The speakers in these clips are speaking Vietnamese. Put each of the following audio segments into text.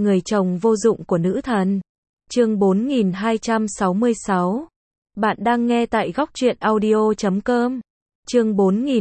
người chồng vô dụng của nữ thần. Chương 4266. Bạn đang nghe tại góc truyện audio.com. Chương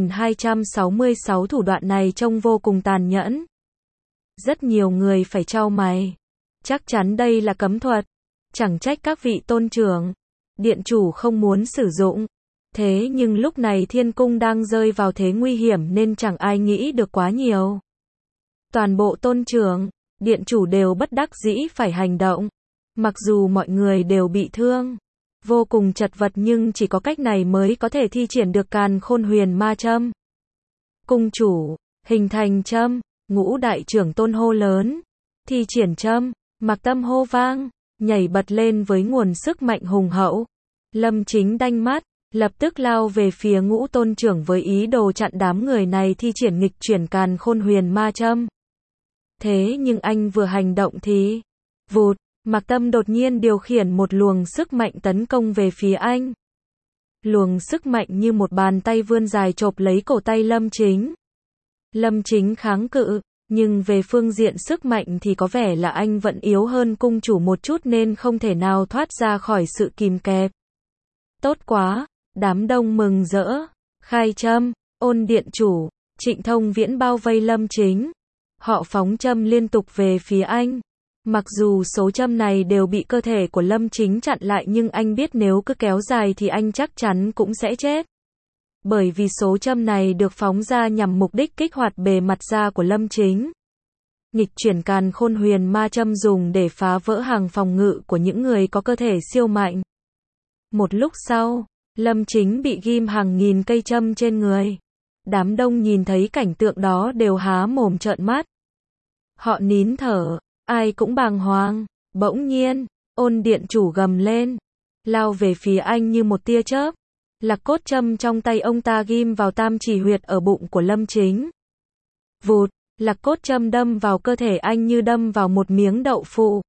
4266 thủ đoạn này trông vô cùng tàn nhẫn. Rất nhiều người phải chau mày. Chắc chắn đây là cấm thuật. Chẳng trách các vị tôn trưởng, điện chủ không muốn sử dụng. Thế nhưng lúc này thiên cung đang rơi vào thế nguy hiểm nên chẳng ai nghĩ được quá nhiều. Toàn bộ tôn trưởng, điện chủ đều bất đắc dĩ phải hành động. Mặc dù mọi người đều bị thương, vô cùng chật vật nhưng chỉ có cách này mới có thể thi triển được Càn Khôn Huyền Ma Châm. Cung chủ, hình thành châm, Ngũ đại trưởng tôn hô lớn. Thi triển châm, Mạc Tâm hô vang, nhảy bật lên với nguồn sức mạnh hùng hậu. Lâm Chính đanh mắt, lập tức lao về phía Ngũ tôn trưởng với ý đồ chặn đám người này thi triển nghịch chuyển Càn Khôn Huyền Ma Châm. Thế nhưng anh vừa hành động thì, vụt, Mạc Tâm đột nhiên điều khiển một luồng sức mạnh tấn công về phía anh. Luồng sức mạnh như một bàn tay vươn dài chộp lấy cổ tay Lâm Chính. Lâm Chính kháng cự, nhưng về phương diện sức mạnh thì có vẻ là anh vẫn yếu hơn cung chủ một chút nên không thể nào thoát ra khỏi sự kìm kẹp. Tốt quá, đám đông mừng rỡ, khai châm, Ôn điện chủ, Trịnh Thông Viễn bao vây Lâm Chính. Họ phóng châm liên tục về phía anh. Mặc dù số châm này đều bị cơ thể của Lâm Chính chặn lại nhưng anh biết nếu cứ kéo dài thì anh chắc chắn cũng sẽ chết. Bởi vì số châm này được phóng ra nhằm mục đích kích hoạt bề mặt da của Lâm Chính. Nghịch chuyển Càn Khôn Huyền Ma Châm dùng để phá vỡ hàng phòng ngự của những người có cơ thể siêu mạnh. Một lúc sau, Lâm Chính bị ghim hàng nghìn cây châm trên người. Đám đông nhìn thấy cảnh tượng đó đều há mồm trợn mắt. Họ nín thở, ai cũng bàng hoàng. Bỗng nhiên, Ôn điện chủ gầm lên, lao về phía anh như một tia chớp. Lạc cốt châm trong tay ông ta ghim vào tam chỉ huyệt ở bụng của Lâm Chính. Vụt, lạc cốt châm đâm vào cơ thể anh như đâm vào một miếng đậu phụ.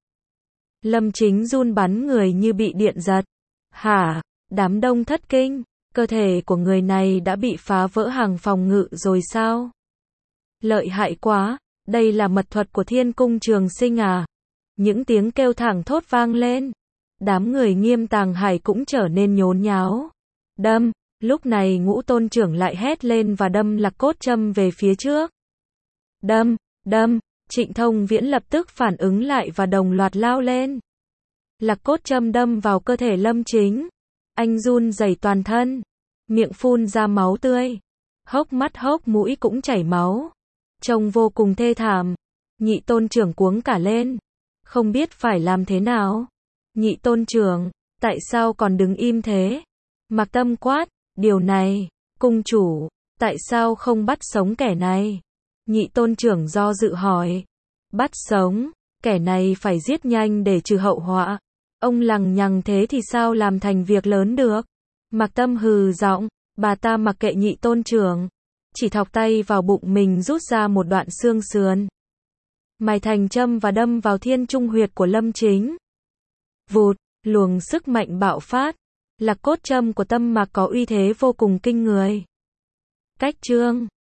Lâm Chính run bắn người như bị điện giật. Hả? Đám đông thất kinh, cơ thể của người này đã bị phá vỡ hàng phòng ngự rồi sao? Lợi hại quá, đây là mật thuật của Thiên Cung Trường Sinh à? Những tiếng kêu thảng thốt vang lên. Đám người Nghiêm Tàng Hải cũng trở nên nhốn nháo. Đâm, lúc này Ngũ tôn trưởng lại hét lên và đâm lạc cốt châm về phía trước. Đâm, đâm, Trịnh Thông Viễn lập tức phản ứng lại và đồng loạt lao lên. Lạc cốt châm đâm vào cơ thể Lâm Chính. Anh run rẩy toàn thân, miệng phun ra máu tươi, hốc mắt hốc mũi cũng chảy máu. Trông vô cùng thê thảm. Nhị tôn trưởng cuống cả lên, không biết phải làm thế nào. Nhị tôn trưởng, tại sao còn đứng im thế? Mạc Tâm quát, điều này, cung chủ, tại sao không bắt sống kẻ này? Nhị tôn trưởng do dự hỏi. Bắt sống, kẻ này phải giết nhanh để trừ hậu họa. Ông lằng nhằng thế thì sao làm thành việc lớn được? Mạc Tâm hừ giọng, bà ta mặc kệ nhị tôn trưởng, chỉ thọc tay vào bụng mình rút ra một đoạn xương sườn. Mài thành châm và đâm vào thiên trung huyệt của Lâm Chính. Vụt, luồng sức mạnh bạo phát. Lạc cốt châm của Tâm Mạc có uy thế vô cùng kinh người. Cách chương